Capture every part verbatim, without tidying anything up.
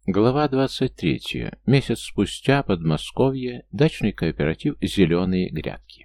Глава двадцать третья. Месяц спустя, Подмосковье, дачный кооператив «Зеленые грядки».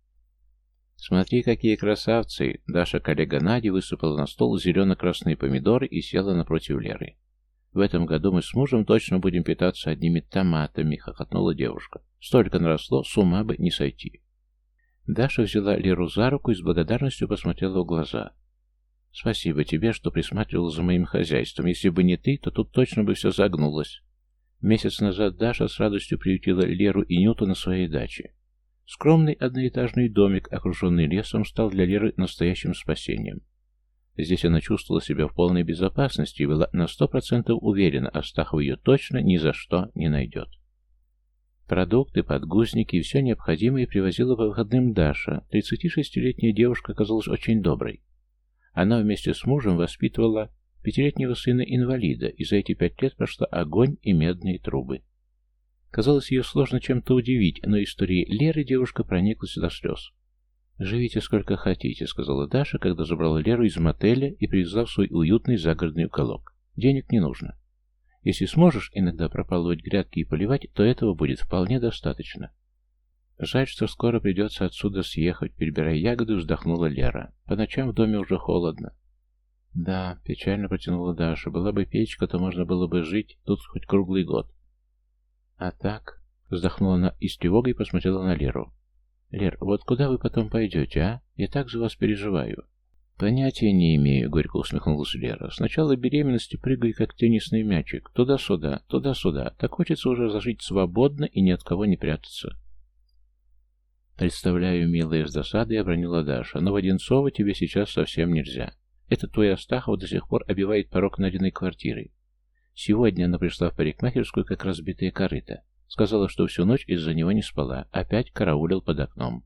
«Смотри, какие красавцы!» Даша, коллега Нади, высыпала на стол зелено-красные помидоры и села напротив Леры. «В этом году мы с мужем точно будем питаться одними томатами», — хохотнула девушка. «Столько наросло, с ума бы не сойти». Даша взяла Леру за руку и с благодарностью посмотрела в глаза. «Спасибо тебе, что присматривал за моим хозяйством. Если бы не ты, то тут точно бы все загнулось». Месяц назад Даша с радостью приютила Леру и Нюту на своей даче. Скромный одноэтажный домик, окруженный лесом, стал для Леры настоящим спасением. Здесь она чувствовала себя в полной безопасности и была на сто процентов уверена, Астахов ее точно ни за что не найдет. Продукты, подгузники и все необходимое привозила по выходным Даша. тридцатишестилетняя девушка оказалась очень доброй. Она вместе с мужем воспитывала пятилетнего сына-инвалида, и за эти пять лет прошла огонь и медные трубы. Казалось, ее сложно чем-то удивить, но историей Леры девушка прониклась до слез. «Живите сколько хотите», — сказала Даша, когда забрала Леру из мотеля и привезла в свой уютный загородный уголок. «Денег не нужно. Если сможешь иногда пропалывать грядки и поливать, то этого будет вполне достаточно». «Жаль, что скоро придется отсюда съехать», — перебирая ягоды, вздохнула Лера. «По ночам в доме уже холодно». «Да», — печально протянула Даша, — «была бы печка, то можно было бы жить тут хоть круглый год». «А так?» — вздохнула она и с тревогой посмотрела на Леру. «Лер, вот куда вы потом пойдете, а? Я так за вас переживаю». «Понятия не имею», — горько усмехнулась Лера. «С начала беременности прыгай, как теннисный мячик. Туда-сюда, туда-сюда. Так хочется уже зажить свободно и ни от кого не прятаться». «Представляю, милая, с досадой обронила Даша, но в Одинцово тебе сейчас совсем нельзя. Этот твой Астахов до сих пор обивает порог Надиной квартиры. Сегодня она пришла в парикмахерскую, как разбитая корыта. Сказала, что всю ночь из-за него не спала. Опять караулил под окном».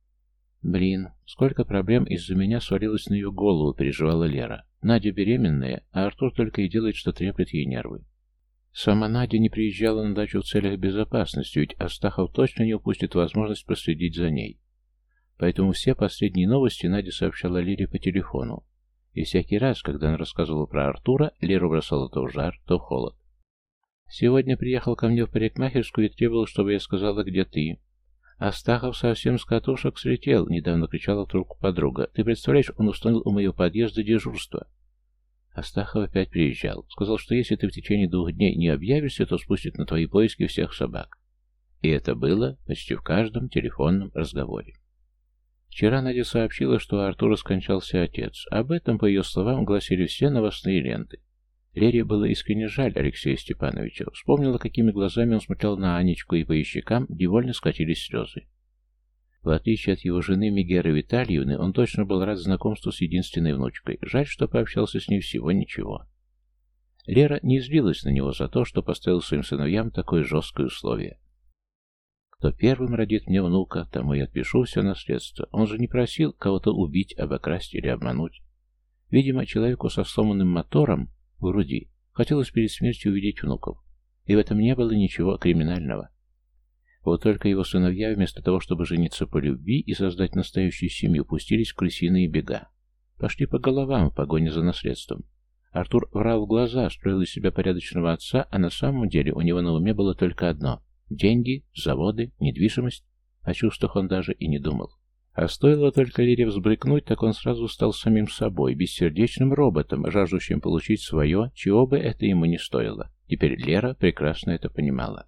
«Блин, сколько проблем из-за меня свалилось на ее голову», — переживала Лера. «Надя беременная, а Артур только и делает, что треплет ей нервы. Сама Надя не приезжала на дачу в целях безопасности, ведь Астахов точно не упустит возможность проследить за ней. Поэтому все последние новости Надя сообщала Лере по телефону. И всякий раз, когда она рассказывала про Артура, Леру бросала то в жар, то в холод. «Сегодня приехал ко мне в парикмахерскую и требовал, чтобы я сказала, где ты. Астахов совсем с катушек слетел», — недавно кричала в трубку подруга. «Ты представляешь, он установил у моего подъезда дежурство». Астахов опять приезжал. Сказал, что если ты в течение двух дней не объявишься, то спустит на твои поиски всех собак. И это было почти в каждом телефонном разговоре. Вчера Надя сообщила, что у Артура скончался отец. Об этом, по ее словам, гласили все новостные ленты. Лере было искренне жаль Алексея Степановича. Вспомнила, какими глазами он смотрел на Анечку, и по ее щекам невольно скатились слезы. В отличие от его жены Мегеры Витальевны, он точно был рад знакомству с единственной внучкой. Жаль, что пообщался с ней всего ничего. Лера не злилась на него за то, что поставил своим сыновьям такое жесткое условие. «Кто первым родит мне внука, тому и отпишу все наследство». Он же не просил кого-то убить, обокрасть или обмануть. Видимо, человеку со сломанным мотором в груди хотелось перед смертью увидеть внуков. И в этом не было ничего криминального. Вот только его сыновья, вместо того, чтобы жениться по любви и создать настоящую семью, пустились в крысиные бега. Пошли по головам в погоне за наследством. Артур врал в глаза, строил из себя порядочного отца, а на самом деле у него на уме было только одно — деньги, заводы, недвижимость. О чувствах он даже и не думал. А стоило только Лере взбрыкнуть, так он сразу стал самим собой, бессердечным роботом, жаждущим получить свое, чего бы это ему не стоило. Теперь Лера прекрасно это понимала.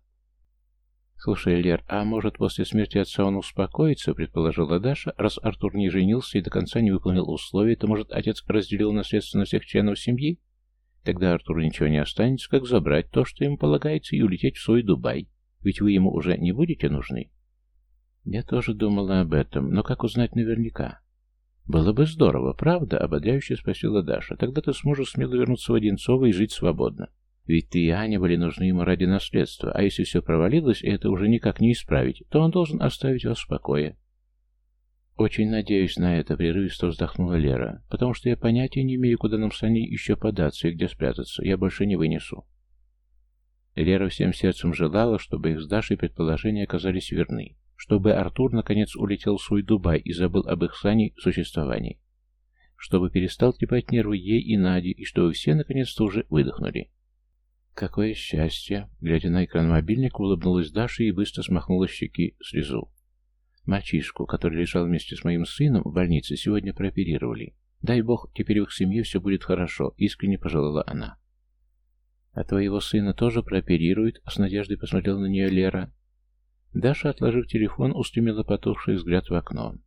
«Слушай, Лер, а может, после смерти отца он успокоится?» — предположила Даша. «Раз Артур не женился и до конца не выполнил условия, то, может, отец разделил наследство на всех членов семьи? Тогда Артуру ничего не останется, как забрать то, что ему полагается, и улететь в свой Дубай. Ведь вы ему уже не будете нужны?» «Я тоже думала об этом, но как узнать наверняка?» «Было бы здорово, правда?» — ободряюще спросила Даша. «Тогда ты сможешь смело вернуться в Одинцово и жить свободно. Ведь ты и Аня были нужны ему ради наследства, а если все провалилось, и это уже никак не исправить, то он должен оставить вас в покое». «Очень надеюсь на это», — прерывисто вздохнула Лера, «потому что я понятия не имею, куда нам с Аней еще податься и где спрятаться. Я больше не вынесу». Лера всем сердцем желала, чтобы их с Дашей предположения оказались верны, чтобы Артур наконец улетел в свой Дубай и забыл об их с Аней существовании, чтобы перестал трепать нервы ей и Наде, и чтобы все наконец-то уже выдохнули. Какое счастье! Глядя на экран мобильника, улыбнулась Даша и быстро смахнула с щеки слезу. Мальчишку, который лежал вместе с моим сыном в больнице, сегодня прооперировали. Дай бог, теперь в их семье все будет хорошо, искренне пожелала она. А твоего сына тоже прооперируют? С надеждой посмотрела на нее Лера. Даша, отложив телефон, устремила потухший взгляд в окно.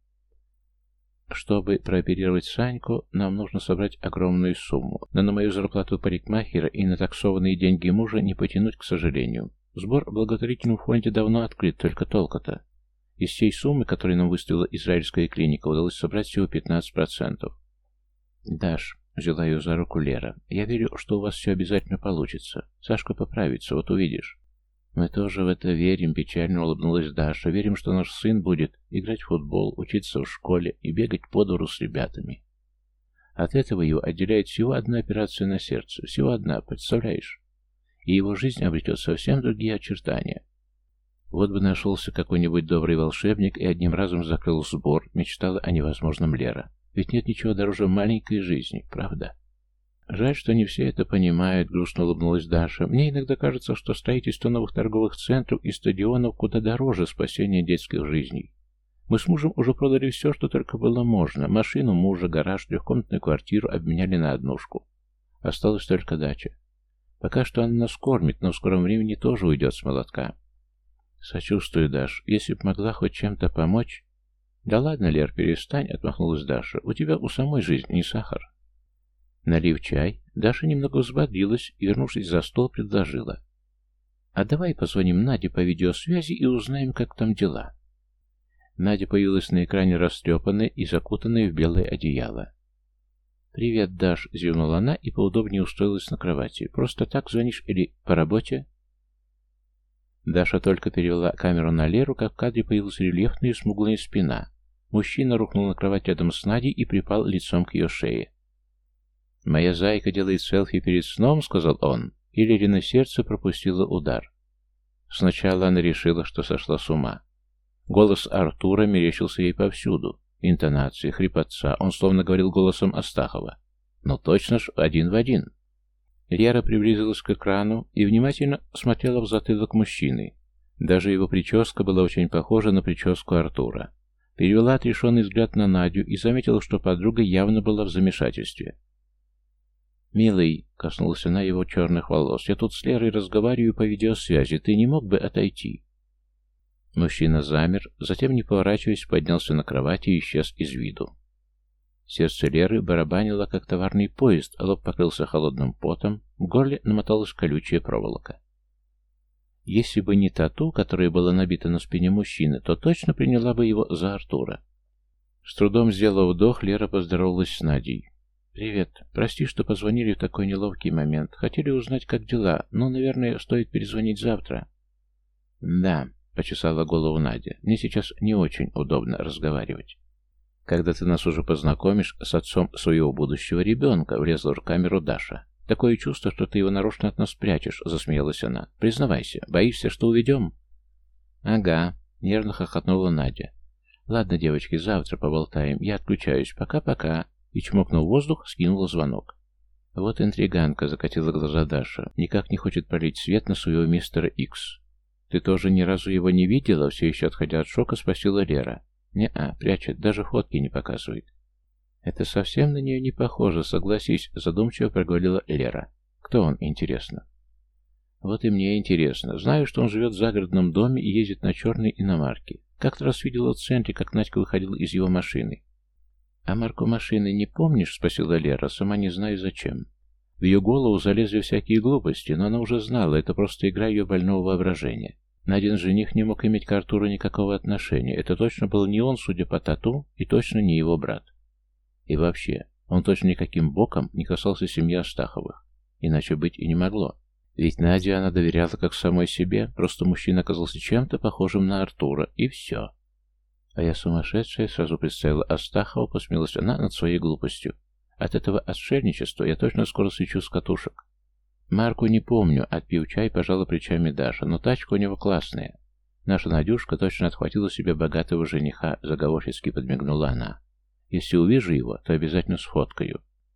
Чтобы прооперировать Саньку, нам нужно собрать огромную сумму, но на мою зарплату парикмахера и на таксованные деньги мужа не потянуть, к сожалению. Сбор в благотворительном фонде давно открыт, только толку-то. Из всей суммы, которую нам выставила израильская клиника, удалось собрать всего пятнадцать процентов. Даш, взяла ее за руку Лера, я верю, что у вас все обязательно получится. Сашка поправится, вот увидишь. Мы тоже в это верим, печально улыбнулась Даша. Верим, что наш сын будет играть в футбол, учиться в школе и бегать по двору с ребятами. От этого его отделяет всего одна операция на сердце. Всего одна, представляешь? И его жизнь обретет совсем другие очертания. Вот бы нашелся какой-нибудь добрый волшебник и одним разом закрыл сбор, мечтала о невозможном Лера. Ведь нет ничего дороже маленькой жизни, правда? Жаль, что не все это понимают, грустно улыбнулась Даша. Мне иногда кажется, что строительство новых торговых центров и стадионов куда дороже спасения детских жизней. Мы с мужем уже продали все, что только было можно. Машину мужа, гараж, трехкомнатную квартиру обменяли на однушку. Осталась только дача. Пока что она нас кормит, но в скором времени тоже уйдет с молотка. Сочувствую, Даш. Если б могла хоть чем-то помочь... Да ладно, Лер, перестань, отмахнулась Даша. У тебя у самой жизнь не сахар. Налив чай, Даша немного взбодрилась и, вернувшись за стол, предложила. А давай позвоним Наде по видеосвязи и узнаем, как там дела. Надя появилась на экране растрепанная и закутанная в белое одеяло. «Привет, Даш», — зевнула она и поудобнее устроилась на кровати. «Просто так звонишь или по работе?» Даша только перевела камеру на Леру, как в кадре появилась рельефная смуглая спина. Мужчина рухнул на кровать рядом с Надей и припал лицом к ее шее. «Моя зайка делает селфи перед сном», — сказал он, и Лерина сердце пропустило удар. Сначала она решила, что сошла с ума. Голос Артура мерещился ей повсюду. Интонации, хрипотца, он словно говорил голосом Астахова. Но точно ж один в один. Лера приблизилась к экрану и внимательно смотрела в затылок мужчины. Даже его прическа была очень похожа на прическу Артура. Перевела отрешенный взгляд на Надю и заметила, что подруга явно была в замешательстве. «Милый», — коснулась она его черных волос, — «я тут с Лерой разговариваю по видеосвязи, ты не мог бы отойти?» Мужчина замер, затем, не поворачиваясь, поднялся на кровати и исчез из виду. Сердце Леры барабанило, как товарный поезд, а лоб покрылся холодным потом, в горле намоталась колючая проволока. Если бы не тату, которая была набита на спине мужчины, то точно приняла бы его за Артура. С трудом сделав вдох, Лера поздоровалась с Надей. «Привет. Прости, что позвонили в такой неловкий момент. Хотели узнать, как дела, но, наверное, стоит перезвонить завтра». «Да», — почесала голову Надя, — «мне сейчас не очень удобно разговаривать». «Когда ты нас уже познакомишь с отцом своего будущего ребенка», — влезла в камеру Даша. «Такое чувство, что ты его нарочно от нас прячешь», — засмеялась она. «Признавайся, боишься, что уведем?» «Ага», — нервно хохотнула Надя. «Ладно, девочки, завтра поболтаем. Я отключаюсь. Пока-пока». И, чмокнув воздух, скинула звонок. Вот интриганка, закатила глаза Даша. Никак не хочет пролить свет на своего мистера Икс. «Ты тоже ни разу его не видела?» Все еще отходя от шока, спросила Лера. «Не-а, прячет, даже фотки не показывает». «Это совсем на нее не похоже, согласись», — задумчиво проговорила Лера. «Кто он, интересно?» «Вот и мне интересно. Знаю, что он живет в загородном доме и ездит на черной иномарке. Как-то раз видела в центре, как Надька выходила из его машины». «А марку машины не помнишь?» — спросила Лера, сама не знаю зачем. В ее голову залезли всякие глупости, но она уже знала, это просто игра ее больного воображения. Надин жених не мог иметь к Артуру никакого отношения. Это точно был не он, судя по тату, и точно не его брат. И вообще, он точно никаким боком не касался семьи Астаховых. Иначе быть и не могло. Ведь Наде она доверяла как самой себе, просто мужчина оказался чем-то похожим на Артура, и все. А я сумасшедшая, сразу представила Астахова, посмеялась она над своей глупостью. От этого отшельничества я точно скоро свечу с катушек. Марку не помню, отпив чай, пожала плечами Даша, но тачка у него классная. Наша Надюшка точно отхватила себе богатого жениха, заговорчески подмигнула она. Если увижу его, то обязательно сфоткаю.